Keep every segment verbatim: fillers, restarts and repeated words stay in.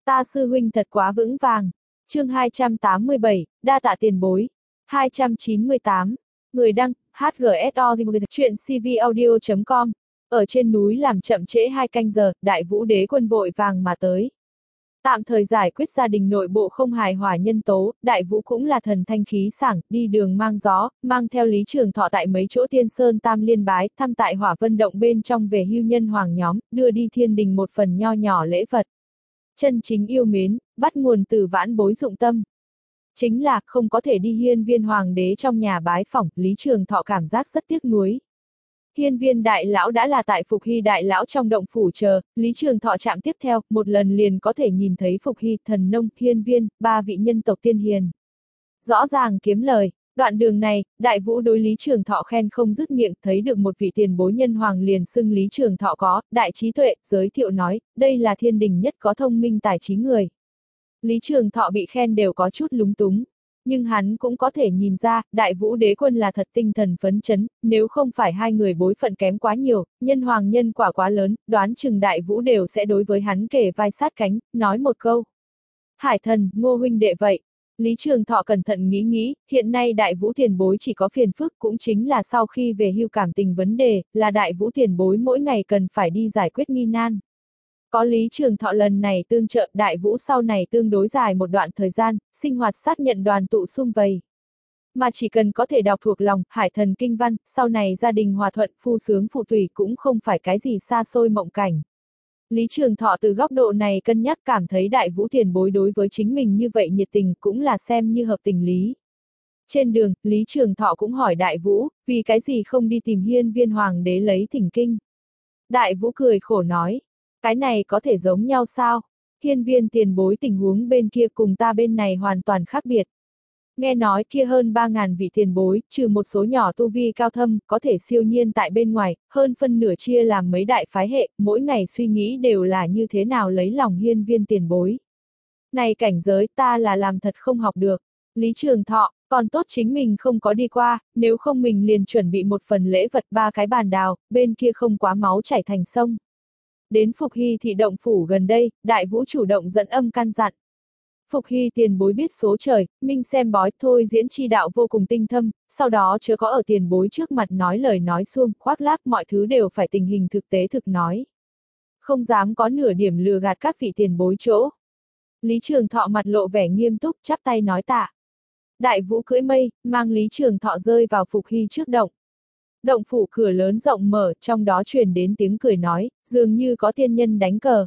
Ta sư huynh thật quá vững vàng. Chương hai trăm tám mươi bảy, đa tạ tiền bối. hai trăm chín mươi tám. Người đăng, hát giê ét o chuyện c v audio chấm com. Ở trên núi làm chậm trễ hai canh giờ, Đại Vũ Đế Quân vội vàng mà tới. Tạm thời giải quyết gia đình nội bộ không hài hòa nhân tố, Đại Vũ cũng là thần thanh khí sảng, đi đường mang gió, mang theo Lý Trường Thọ tại mấy chỗ Thiên Sơn Tam Liên bái, thăm tại Hỏa Vân Động bên trong về hưu nhân hoàng nhóm, đưa đi thiên đình một phần nho nhỏ lễ vật. Chân chính yêu mến, bắt nguồn từ vãn bối dụng tâm. Chính là, không có thể đi hiên viên hoàng đế trong nhà bái phỏng, Lý Trường Thọ cảm giác rất tiếc nuối. Hiên viên đại lão đã là tại Phục Hy đại lão trong động phủ chờ, Lý Trường Thọ chạm tiếp theo, một lần liền có thể nhìn thấy Phục Hy, Thần Nông, Hiên viên, ba vị nhân tộc tiên hiền. Rõ ràng kiếm lời, đoạn đường này, Đại Vũ đối Lý Trường Thọ khen không dứt miệng, thấy được một vị tiền bối nhân hoàng liền xưng Lý Trường Thọ có, đại trí tuệ, giới thiệu nói, đây là thiên đình nhất có thông minh tài trí người. Lý Trường Thọ bị khen đều có chút lúng túng. Nhưng hắn cũng có thể nhìn ra, Đại Vũ Đế Quân là thật tinh thần phấn chấn, nếu không phải hai người bối phận kém quá nhiều, nhân hoàng nhân quả quá lớn, đoán chừng Đại Vũ đều sẽ đối với hắn kề vai sát cánh, nói một câu. Hải thần, Ngô huynh đệ vậy. Lý Trường Thọ cẩn thận nghĩ nghĩ, hiện nay Đại Vũ tiền bối chỉ có phiền phức cũng chính là sau khi về hưu cảm tình vấn đề, là Đại Vũ tiền bối mỗi ngày cần phải đi giải quyết nghi nan. Có Lý Trường Thọ lần này tương trợ, Đại Vũ sau này tương đối dài một đoạn thời gian, sinh hoạt xác nhận đoàn tụ sum vầy. Mà chỉ cần có thể đọc thuộc lòng, hải thần kinh văn, sau này gia đình hòa thuận, phu sướng phụ thủy cũng không phải cái gì xa xôi mộng cảnh. Lý Trường Thọ từ góc độ này cân nhắc cảm thấy Đại Vũ tiền bối đối với chính mình như vậy nhiệt tình cũng là xem như hợp tình lý. Trên đường, Lý Trường Thọ cũng hỏi Đại Vũ, vì cái gì không đi tìm hiên viên hoàng đế lấy thỉnh kinh. Đại Vũ cười khổ nói. Cái này có thể giống nhau sao? Hiên viên tiền bối tình huống bên kia cùng ta bên này hoàn toàn khác biệt. Nghe nói kia hơn ba ngàn vị tiền bối, trừ một số nhỏ tu vi cao thâm, có thể siêu nhiên tại bên ngoài, hơn phân nửa chia làm mấy đại phái hệ, mỗi ngày suy nghĩ đều là như thế nào lấy lòng hiên viên tiền bối. Này cảnh giới ta là làm thật không học được. Lý Trường Thọ, còn tốt chính mình không có đi qua, nếu không mình liền chuẩn bị một phần lễ vật ba cái bàn đào, bên kia không quá máu chảy thành sông. Đến Phục Hy thị động phủ gần đây, Đại Vũ chủ động dẫn âm căn dặn. Phục Hy tiền bối biết số trời, minh xem bói thôi diễn chi đạo vô cùng tinh thâm, sau đó chớ có ở tiền bối trước mặt nói lời nói suông, khoác lác mọi thứ đều phải tình hình thực tế thực nói. Không dám có nửa điểm lừa gạt các vị tiền bối chỗ. Lý Trường Thọ mặt lộ vẻ nghiêm túc, chắp tay nói tạ. Đại Vũ cưỡi mây, mang Lý Trường Thọ rơi vào Phục Hy trước động. Động phủ cửa lớn rộng mở, trong đó truyền đến tiếng cười nói, dường như có tiên nhân đánh cờ.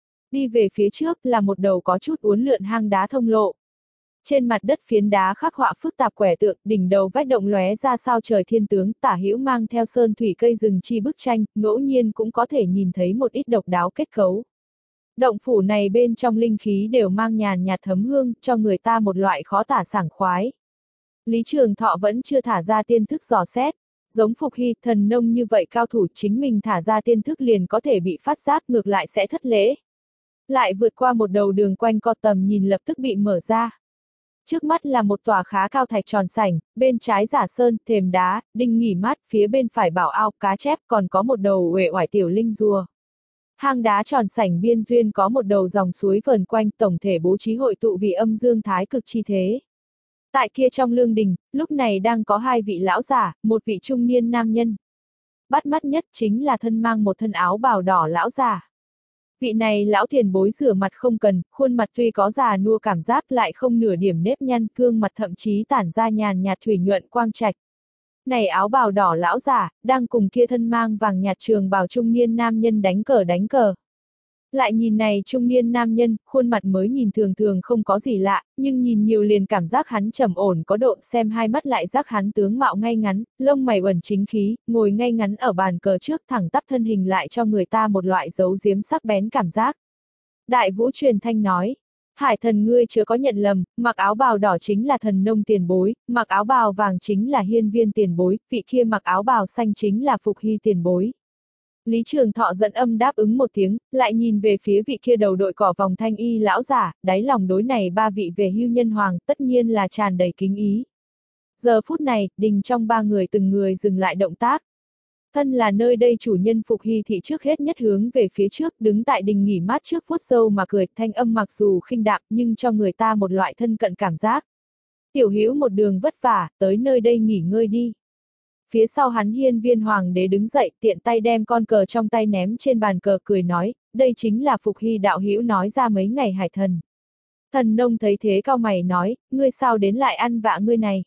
Đi về phía trước là một đầu có chút uốn lượn hang đá thông lộ. Trên mặt đất phiến đá khắc họa phức tạp quẻ tượng, đỉnh đầu vách động lóe ra sao trời thiên tướng, tả hữu mang theo sơn thủy cây rừng chi bức tranh, ngẫu nhiên cũng có thể nhìn thấy một ít độc đáo kết cấu. Động phủ này bên trong linh khí đều mang nhàn nhạt thấm hương, cho người ta một loại khó tả sảng khoái. Lý Trường Thọ vẫn chưa thả ra tiên thức dò xét. Giống Phục Hy, Thần Nông như vậy cao thủ chính mình thả ra tiên thức liền có thể bị phát giác ngược lại sẽ thất lễ. Lại vượt qua một đầu đường quanh co tầm nhìn lập tức bị mở ra. Trước mắt là một tòa khá cao thạch tròn sảnh, bên trái giả sơn, thềm đá, đinh nghỉ mát, phía bên phải bảo ao, cá chép, còn có một đầu uể oải tiểu linh rùa. Hang đá tròn sảnh biên duyên có một đầu dòng suối vờn quanh, tổng thể bố trí hội tụ vì âm dương thái cực chi thế. Tại kia trong lương đình, lúc này đang có hai vị lão giả, một vị trung niên nam nhân. Bắt mắt nhất chính là thân mang một thân áo bào đỏ lão giả. Vị này lão tiền bối rửa mặt không cần, khuôn mặt tuy có già nua cảm giác lại không nửa điểm nếp nhăn, cương mặt thậm chí tản ra nhàn nhạt thủy nhuận quang trạch. Này áo bào đỏ lão giả, đang cùng kia thân mang vàng nhạt trường bào trung niên nam nhân đánh cờ đánh cờ. Lại nhìn này trung niên nam nhân, khuôn mặt mới nhìn thường thường không có gì lạ, nhưng nhìn nhiều liền cảm giác hắn trầm ổn có độ, xem hai mắt lại giác hắn tướng mạo ngay ngắn, lông mày uẩn chính khí, ngồi ngay ngắn ở bàn cờ trước thẳng tắp thân hình lại cho người ta một loại giấu giếm sắc bén cảm giác. Đại Vũ truyền thanh nói, Hải thần ngươi chớ có nhận lầm, mặc áo bào đỏ chính là Thần Nông tiền bối, mặc áo bào vàng chính là hiên viên tiền bối, vị kia mặc áo bào xanh chính là Phục Hy tiền bối. Lý Trường Thọ dẫn âm đáp ứng một tiếng, lại nhìn về phía vị kia đầu đội cỏ vòng thanh y lão giả, đáy lòng đối này ba vị về hưu nhân hoàng, tất nhiên là tràn đầy kính ý. Giờ phút này, đình trong ba người từng người dừng lại động tác. Thân là nơi đây chủ nhân Phục Hy thị trước hết nhất hướng về phía trước, đứng tại đình nghỉ mát trước vuốt râu mà cười, thanh âm mặc dù khinh đạm nhưng cho người ta một loại thân cận cảm giác. Tiểu Hữu một đường vất vả, tới nơi đây nghỉ ngơi đi. Phía sau hắn Hiên Viên Hoàng đế đứng dậy, tiện tay đem con cờ trong tay ném trên bàn cờ, cười nói, đây chính là Phục Hy đạo hữu nói ra mấy ngày hải thần. Thần nông thấy thế cau mày nói, ngươi sao đến lại ăn vạ ngươi này?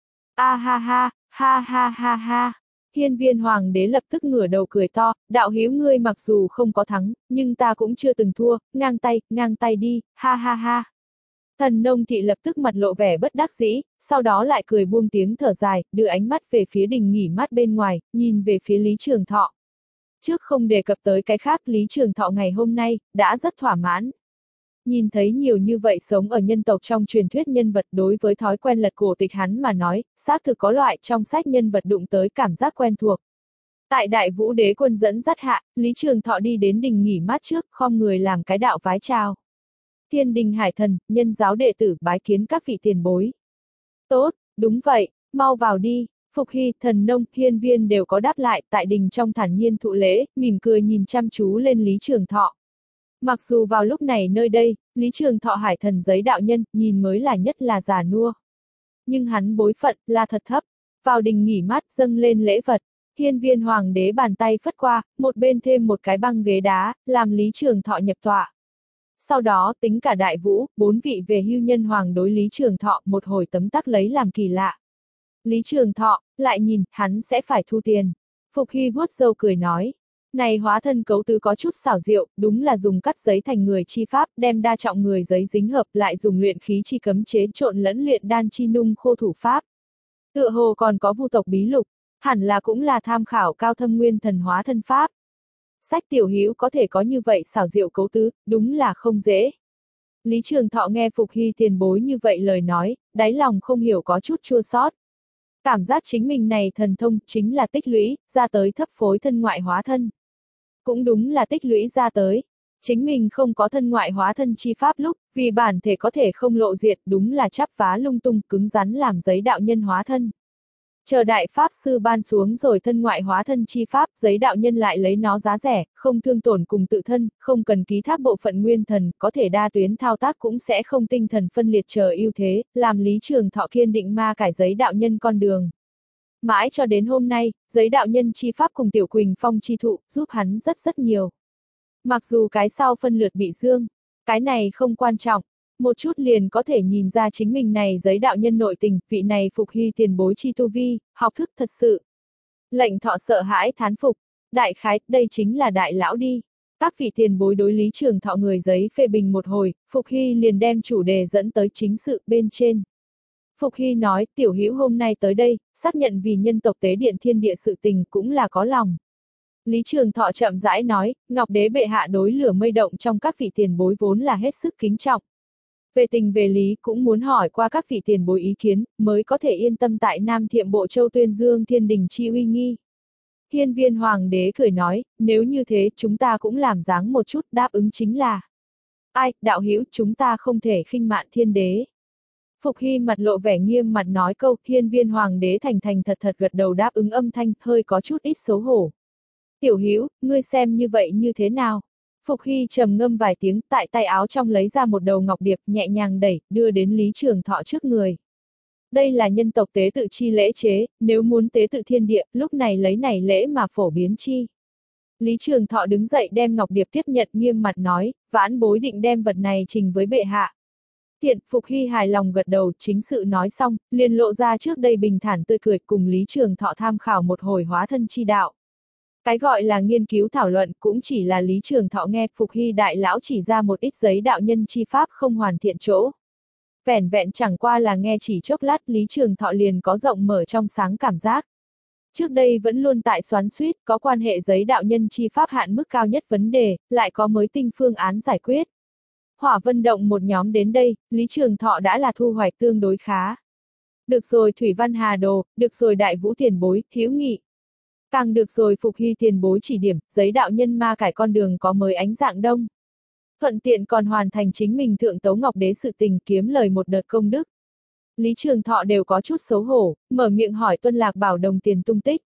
A ha ha, ha ha ha ha. Hiên Viên Hoàng đế lập tức ngửa đầu cười to, đạo hữu ngươi mặc dù không có thắng, nhưng ta cũng chưa từng thua, ngang tay, ngang tay đi, ha ha ha. Thần nông thị lập tức mặt lộ vẻ bất đắc dĩ, sau đó lại cười buông tiếng thở dài, đưa ánh mắt về phía đình nghỉ mát bên ngoài, nhìn về phía Lý Trường Thọ. Trước không đề cập tới cái khác, Lý Trường Thọ ngày hôm nay, đã rất thỏa mãn. Nhìn thấy nhiều như vậy sống ở nhân tộc trong truyền thuyết nhân vật, đối với thói quen lật cổ tịch hắn mà nói, xác thực có loại trong sách nhân vật đụng tới cảm giác quen thuộc. Tại Đại Vũ Đế quân dẫn dắt hạ, Lý Trường Thọ đi đến đình nghỉ mát trước, khom người làm cái đạo vái chào. Thiên đình hải thần, nhân giáo đệ tử bái kiến các vị tiền bối. Tốt, đúng vậy, mau vào đi. Phục Hy, Thần Nông, Hiên Viên đều có đáp lại, tại đình trong thản nhiên thụ lễ, mỉm cười nhìn chăm chú lên Lý Trường Thọ. Mặc dù vào lúc này nơi đây, Lý Trường Thọ hải thần giấy đạo nhân, nhìn mới là nhất là già nua. Nhưng hắn bối phận, là thật thấp. Vào đình nghỉ mát, dâng lên lễ vật. Hiên Viên Hoàng đế bàn tay phất qua, một bên thêm một cái băng ghế đá, làm Lý Trường Thọ nhập tọa. Sau đó tính cả đại vũ, bốn vị về hưu nhân hoàng đối Lý Trường Thọ một hồi tấm tắc lấy làm kỳ lạ. Lý Trường Thọ, lại nhìn, hắn sẽ phải thu tiền. Phục Hy vuốt râu cười nói. Này hóa thân cấu tứ có chút xảo diệu, đúng là dùng cắt giấy thành người chi pháp, đem đa trọng người giấy dính hợp lại dùng luyện khí chi cấm chế trộn lẫn luyện đan chi nung khô thủ pháp. Tựa hồ còn có vu tộc bí lục, hẳn là cũng là tham khảo cao thâm nguyên thần hóa thân pháp. Sách Tiểu Hữu có thể có như vậy xảo diệu cấu tứ, đúng là không dễ. Lý Trường Thọ nghe Phục Hy tiền bối như vậy lời nói, đáy lòng không hiểu có chút chua xót. Cảm giác chính mình này thần thông chính là tích lũy, ra tới thấp phối thân ngoại hóa thân. Cũng đúng là tích lũy ra tới. Chính mình không có thân ngoại hóa thân chi pháp lúc, vì bản thể có thể không lộ diện, đúng là chắp vá lung tung, cứng rắn làm giấy đạo nhân hóa thân. Chờ đại pháp sư ban xuống rồi thân ngoại hóa thân chi pháp, giấy đạo nhân lại lấy nó giá rẻ, không thương tổn cùng tự thân, không cần ký thác bộ phận nguyên thần, có thể đa tuyến thao tác cũng sẽ không tinh thần phân liệt chờ ưu thế, làm Lý Trường Thọ kiên định ma cải giấy đạo nhân con đường. Mãi cho đến hôm nay, giấy đạo nhân chi pháp cùng Tiểu Quỳnh Phong chi thụ, giúp hắn rất rất nhiều. Mặc dù cái sau phân lượt bị dương, cái này không quan trọng. Một chút liền có thể nhìn ra chính mình này giấy đạo nhân nội tình, vị này Phục Hy tiền bối chi tu vi, học thức thật sự. Lệnh Thọ sợ hãi thán phục, đại khái, đây chính là đại lão đi. Các vị tiền bối đối Lý Trường Thọ người giấy phê bình một hồi, Phục Hy liền đem chủ đề dẫn tới chính sự bên trên. Phục Hy nói, Tiểu Hữu hôm nay tới đây, xác nhận vì nhân tộc tế điện thiên địa sự tình cũng là có lòng. Lý Trường Thọ chậm rãi nói, Ngọc Đế bệ hạ đối lửa mây động trong các vị tiền bối vốn là hết sức kính trọng. Về tình về lý cũng muốn hỏi qua các vị tiền bối ý kiến, mới có thể yên tâm tại Nam Thiệm Bộ Châu tuyên dương thiên đình chi uy nghi. Hiên Viên Hoàng đế cười nói, nếu như thế chúng ta cũng làm dáng một chút, đáp ứng chính là. Ai, đạo hữu, chúng ta không thể khinh mạn thiên đế. Phục Hy mặt lộ vẻ nghiêm mặt nói câu, Hiên Viên Hoàng đế thành thành thật thật gật đầu đáp ứng âm thanh, hơi có chút ít xấu hổ. Tiểu Hữu, ngươi xem như vậy như thế nào? Phục Hy trầm ngâm vài tiếng, tại tay áo trong lấy ra một đầu ngọc điệp, nhẹ nhàng đẩy, đưa đến Lý Trường Thọ trước người. Đây là nhân tộc tế tự chi lễ chế, nếu muốn tế tự thiên địa, lúc này lấy này lễ mà phổ biến chi. Lý Trường Thọ đứng dậy đem ngọc điệp tiếp nhận, nghiêm mặt nói, vãn bối định đem vật này trình với bệ hạ. Tiện, Phục Hy hài lòng gật đầu, chính sự nói xong, liền lộ ra trước đây bình thản tươi cười, cùng Lý Trường Thọ tham khảo một hồi hóa thân chi đạo. Cái gọi là nghiên cứu thảo luận cũng chỉ là Lý Trường Thọ nghe Phục Hy đại lão chỉ ra một ít giấy đạo nhân chi pháp không hoàn thiện chỗ. Vẻn vẹn chẳng qua là nghe chỉ chốc lát, Lý Trường Thọ liền có rộng mở trong sáng cảm giác. Trước đây vẫn luôn tại xoắn xuýt, có quan hệ giấy đạo nhân chi pháp hạn mức cao nhất vấn đề, lại có mới tinh phương án giải quyết. Hỏa Vân Động một nhóm đến đây, Lý Trường Thọ đã là thu hoạch tương đối khá. Được rồi Thủy Văn Hà Đồ, được rồi Đại Vũ tiền bối, Hiếu Nghị. Càng được rồi Phục Hy tiền bối chỉ điểm, giấy đạo nhân ma cải con đường có mới ánh dạng đông. Thuận tiện còn hoàn thành chính mình thượng tấu Ngọc Đế sự tình, kiếm lời một đợt công đức. Lý Trường Thọ đều có chút xấu hổ, mở miệng hỏi Tuân Lạc Bảo đồng tiền tung tích.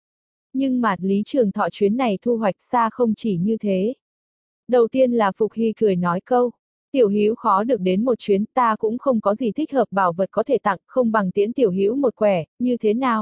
Nhưng mà Lý Trường Thọ chuyến này thu hoạch xa không chỉ như thế. Đầu tiên là Phục Hy cười nói câu, Tiểu Hữu khó được đến một chuyến, ta cũng không có gì thích hợp bảo vật có thể tặng, không bằng tiễn Tiểu Hữu một quẻ, như thế nào?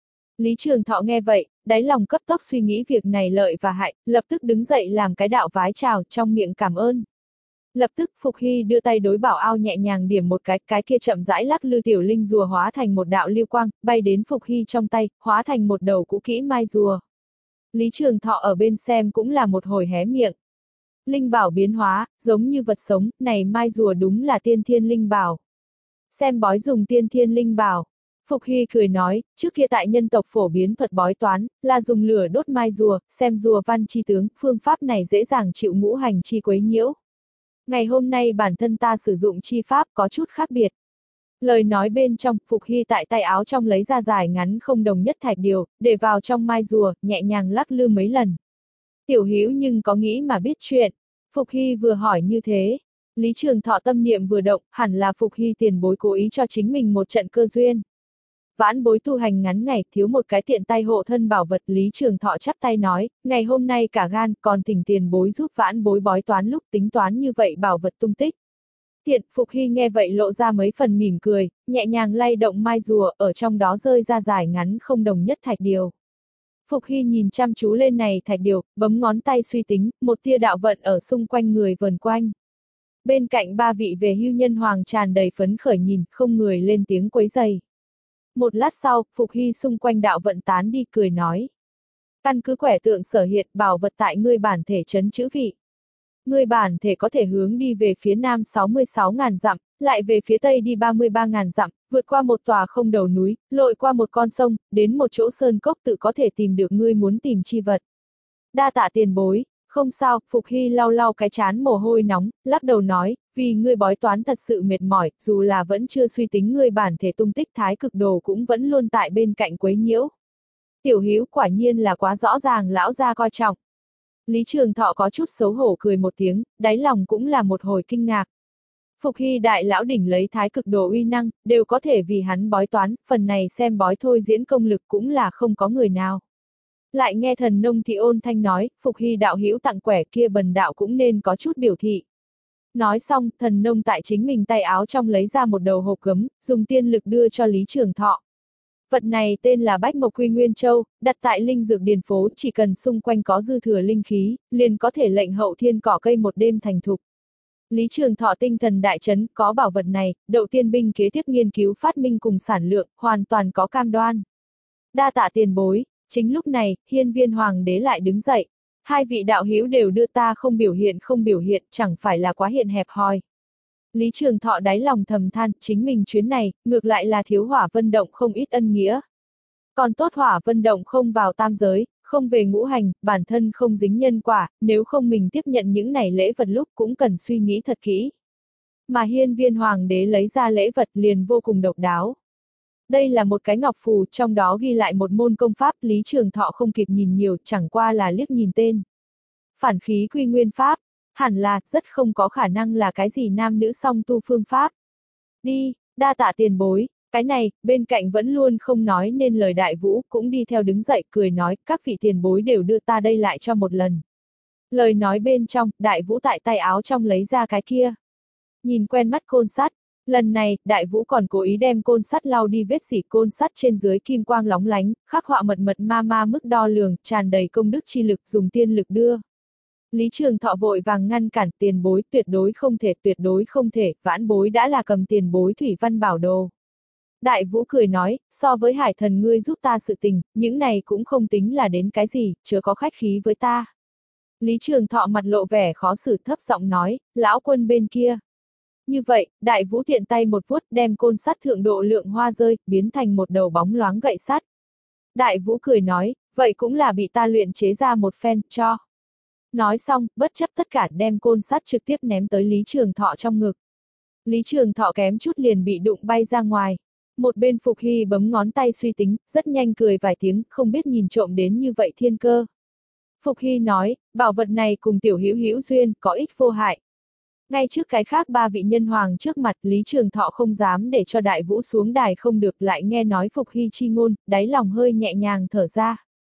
Lý Trường Thọ nghe vậy, đáy lòng cấp tốc suy nghĩ việc này lợi và hại, lập tức đứng dậy làm cái đạo vái chào, trong miệng cảm ơn. Lập tức Phục Hy đưa tay đối bảo ao nhẹ nhàng điểm một cái, cái kia chậm rãi lắc lư tiểu linh rùa hóa thành một đạo lưu quang, bay đến Phục Hy trong tay, hóa thành một đầu cũ kỹ mai rùa. Lý Trường Thọ ở bên xem cũng là một hồi hé miệng. Linh bảo biến hóa, giống như vật sống, này mai rùa đúng là tiên thiên linh bảo. Xem bói dùng tiên thiên linh bảo. Phục Hy cười nói, trước kia tại nhân tộc phổ biến thuật bói toán, là dùng lửa đốt mai rùa, xem rùa văn chi tướng, phương pháp này dễ dàng chịu ngũ hành chi quấy nhiễu. Ngày hôm nay bản thân ta sử dụng chi pháp có chút khác biệt. Lời nói bên trong, Phục Hy tại tay áo trong lấy ra dài ngắn không đồng nhất thạch điều, để vào trong mai rùa, nhẹ nhàng lắc lư mấy lần. Tiểu Hữu nhưng có nghĩ mà biết chuyện. Phục Hy vừa hỏi như thế. Lý Trường Thọ tâm niệm vừa động, hẳn là Phục Hy tiền bối cố ý cho chính mình một trận cơ duyên. Vãn bối tu hành ngắn ngày, thiếu một cái tiện tay hộ thân bảo vật. Lý Trường Thọ chắp tay nói, ngày hôm nay cả gan, còn thỉnh tiền bối giúp vãn bối bói toán lúc tính toán như vậy bảo vật tung tích. Tiện, Phục Hy nghe vậy lộ ra mấy phần mỉm cười, nhẹ nhàng lay động mai rùa, ở trong đó rơi ra dài ngắn không đồng nhất thạch điều. Phục Hy nhìn chăm chú lên này thạch điều, bấm ngón tay suy tính, một tia đạo vận ở xung quanh người vần quanh. Bên cạnh ba vị về hưu nhân hoàng tràn đầy phấn khởi nhìn, không người lên tiếng quấy rầy. Một lát sau, Phục Hy xung quanh đạo vận tán đi cười nói. Căn cứ quẻ tượng sở hiện bảo vật tại ngươi bản thể trấn chữ vị. Ngươi bản thể có thể hướng đi về phía nam sáu mươi sáu nghìn dặm, lại về phía tây đi ba mươi ba nghìn dặm, vượt qua một tòa không đầu núi, lội qua một con sông, đến một chỗ sơn cốc tự có thể tìm được ngươi muốn tìm chi vật. Đa tạ tiền bối, không sao, Phục Hy lau lau cái trán mồ hôi nóng, lắc đầu nói, vì ngươi bói toán thật sự mệt mỏi, dù là vẫn chưa suy tính ngươi bản thể tung tích thái cực đồ cũng vẫn luôn tại bên cạnh quấy nhiễu. Tiểu Hữu quả nhiên là quá rõ ràng lão gia coi trọng. Lý Trường Thọ có chút xấu hổ cười một tiếng, đáy lòng cũng là một hồi kinh ngạc. Phục Hy đại lão đỉnh lấy thái cực đồ uy năng, đều có thể vì hắn bói toán, phần này xem bói thôi diễn công lực cũng là không có người nào. Lại nghe thần nông thị ôn thanh nói, Phục Hy đạo hữu tặng quẻ kia bần đạo cũng nên có chút biểu thị. Nói xong, thần nông tại chính mình tay áo trong lấy ra một đầu hộp gấm, dùng tiên lực đưa cho Lý Trường Thọ. Vật này tên là Bách Mộc Quy Nguyên Châu, đặt tại linh dược điền phố, chỉ cần xung quanh có dư thừa linh khí, liền có thể lệnh hậu thiên cỏ cây một đêm thành thục. Lý Trường Thọ tinh thần đại chấn, có bảo vật này, đậu tiên binh kế tiếp nghiên cứu phát minh cùng sản lượng, hoàn toàn có cam đoan. Đa tạ tiền bối. Chính lúc này, Hiên Viên Hoàng đế lại đứng dậy. Hai vị đạo hữu đều đưa ta không biểu hiện không biểu hiện, chẳng phải là quá hiện hẹp hòi. Lý Trường Thọ đáy lòng thầm than, chính mình chuyến này, ngược lại là thiếu Hỏa Vân Động không ít ân nghĩa. Còn tốt Hỏa Vân Động không vào tam giới, không về ngũ hành, bản thân không dính nhân quả, nếu không mình tiếp nhận những này lễ vật lúc cũng cần suy nghĩ thật kỹ. Mà Hiên Viên Hoàng đế lấy ra lễ vật liền vô cùng độc đáo. Đây là một cái ngọc phù, trong đó ghi lại một môn công pháp. Lý Trường Thọ không kịp nhìn nhiều, chẳng qua là liếc nhìn tên. Phản khí quy nguyên pháp, hẳn là, rất không có khả năng là cái gì nam nữ song tu phương pháp. Đi, đa tạ tiền bối, cái này, bên cạnh vẫn luôn không nói nên lời Đại Vũ, cũng đi theo đứng dậy, cười nói, các vị tiền bối đều đưa ta đây lại cho một lần. Lời nói bên trong, Đại Vũ tại tay áo trong lấy ra cái kia. Nhìn quen mắt côn sắt. Lần này, Đại Vũ còn cố ý đem côn sắt lau đi vết dỉ, côn sắt trên dưới kim quang lóng lánh, khắc họa mật mật ma ma mức đo lường, tràn đầy công đức chi lực, dùng tiên lực đưa. Lý Trường Thọ vội vàng ngăn cản, tiền bối, tuyệt đối không thể, tuyệt đối không thể, vãn bối đã là cầm tiền bối thủy văn bảo đồ. Đại Vũ cười nói, so với hải thần ngươi giúp ta sự tình, những này cũng không tính là đến cái gì, chớ có khách khí với ta. Lý Trường Thọ mặt lộ vẻ khó xử, thấp giọng nói, lão quân bên kia. Như vậy, Đại Vũ tiện tay một vuốt đem côn sắt thượng độ lượng hoa rơi, biến thành một đầu bóng loáng gậy sắt. Đại Vũ cười nói, vậy cũng là bị ta luyện chế ra một phen, cho. Nói xong, bất chấp tất cả đem côn sắt trực tiếp ném tới Lý Trường Thọ trong ngực. Lý Trường Thọ kém chút liền bị đụng bay ra ngoài. Một bên Phục Hy bấm ngón tay suy tính, rất nhanh cười vài tiếng, không biết nhìn trộm đến như vậy thiên cơ. Phục Hy nói, bảo vật này cùng tiểu hữu hữu duyên, có ích vô hại. Ngay trước cái khác ba vị nhân hoàng trước mặt, Lý Trường Thọ không dám để cho Đại Vũ xuống đài không được, lại nghe nói Phục Hy chi ngôn, đáy lòng hơi nhẹ nhàng thở ra.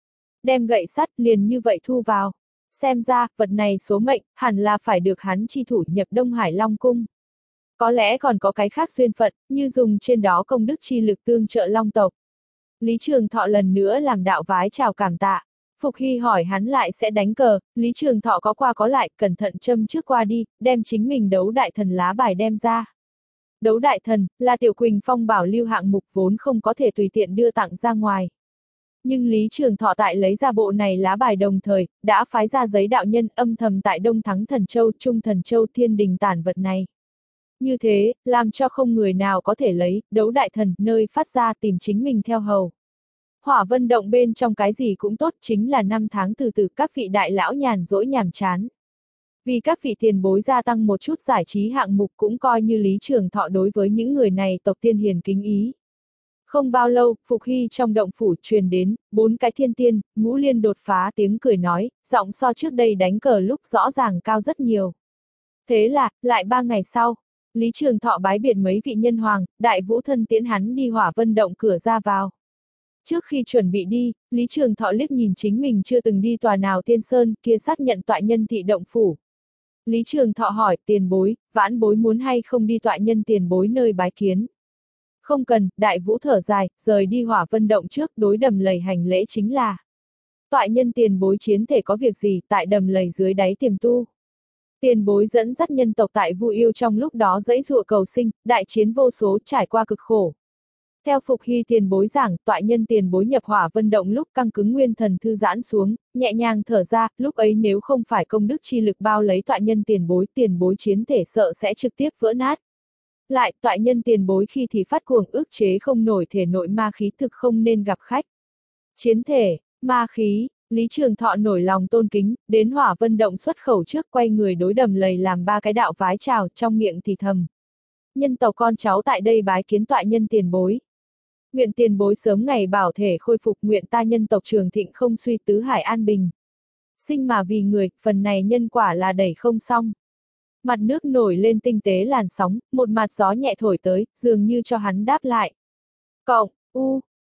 đem gậy sắt liền như vậy thu vào. Xem ra, vật này số mệnh, hẳn là phải được hắn chi thủ nhập Đông Hải Long Cung. Có lẽ còn có cái khác duyên phận, như dùng trên đó công đức chi lực tương trợ Long tộc. Lý Trường Thọ lần nữa làm đạo vái chào cảm tạ. Phục Hy hỏi hắn lại sẽ đánh cờ, Lý Trường Thọ có qua có lại, cẩn thận châm trước qua đi, đem chính mình đấu đại thần lá bài đem ra. Đấu đại thần, là Tiểu Quỳnh Phong bảo lưu hạng mục vốn không có thể tùy tiện đưa tặng ra ngoài. Nhưng Lý Trường Thọ tại lấy ra bộ này lá bài đồng thời, đã phái ra giấy đạo nhân âm thầm tại Đông Thắng Thần Châu, Trung Thần Châu Thiên Đình tản vật này. Như thế, làm cho không người nào có thể lấy, đấu đại thần, nơi phát ra tìm chính mình theo hầu. Hỏa Vân Động bên trong cái gì cũng tốt, chính là năm tháng từ từ các vị đại lão nhàn rỗi nhàm chán. Vì các vị tiền bối gia tăng một chút giải trí hạng mục cũng coi như Lý Trường Thọ đối với những người này tộc tiên hiền kính ý. Không bao lâu, Phục Hy trong động phủ truyền đến, bốn cái thiên tiên, ngũ liên đột phá tiếng cười nói, giọng so trước đây đánh cờ lúc rõ ràng cao rất nhiều. Thế là, lại ba ngày sau, Lý Trường Thọ bái biệt mấy vị nhân hoàng, đại vũ thân tiễn hắn đi Hỏa Vân Động cửa ra vào. Trước khi chuẩn bị đi, Lý Trường Thọ liếc nhìn chính mình chưa từng đi tòa nào tiên sơn, kia xác nhận tọa nhân thị động phủ. Lý Trường Thọ hỏi, tiền bối, vãn bối muốn hay không đi tọa nhân tiền bối nơi bái kiến. Không cần, đại vũ thở dài, rời đi Hỏa Vân Động trước, đối Đầm Lầy hành lễ chính là. Tọa nhân tiền bối chiến thể có việc gì, tại Đầm Lầy dưới đáy tiềm tu. Tiền bối dẫn dắt nhân tộc tại Vu Yêu trong lúc đó dãy dụa cầu sinh, đại chiến vô số, trải qua cực khổ. Theo Phục Hy tiền bối giảng, tọa nhân tiền bối nhập Hỏa Vân Động lúc căng cứng nguyên thần thư giãn xuống, nhẹ nhàng thở ra, lúc ấy nếu không phải công đức chi lực bao lấy tọa nhân tiền bối, tiền bối chiến thể sợ sẽ trực tiếp vỡ nát. Lại, tọa nhân tiền bối khi thì phát cuồng ức chế không nổi thể nội ma khí thực không nên gặp khách. Chiến thể, ma khí, Lý Trường Thọ nổi lòng tôn kính, đến Hỏa Vân Động xuất khẩu trước quay người đối Đầm Lầy làm ba cái đạo vái chào, trong miệng thì thầm. Nhân tộc con cháu tại đây bái kiến tọa nhân tiền bối. Nguyện tiền bối sớm ngày bảo thể khôi phục, nguyện ta nhân tộc trường thịnh không suy, tứ hải an bình. Sinh mà vì người, phần này nhân quả là đẩy không xong. Mặt nước nổi lên tinh tế làn sóng, một mặt gió nhẹ thổi tới, dường như cho hắn đáp lại. Cộng, u,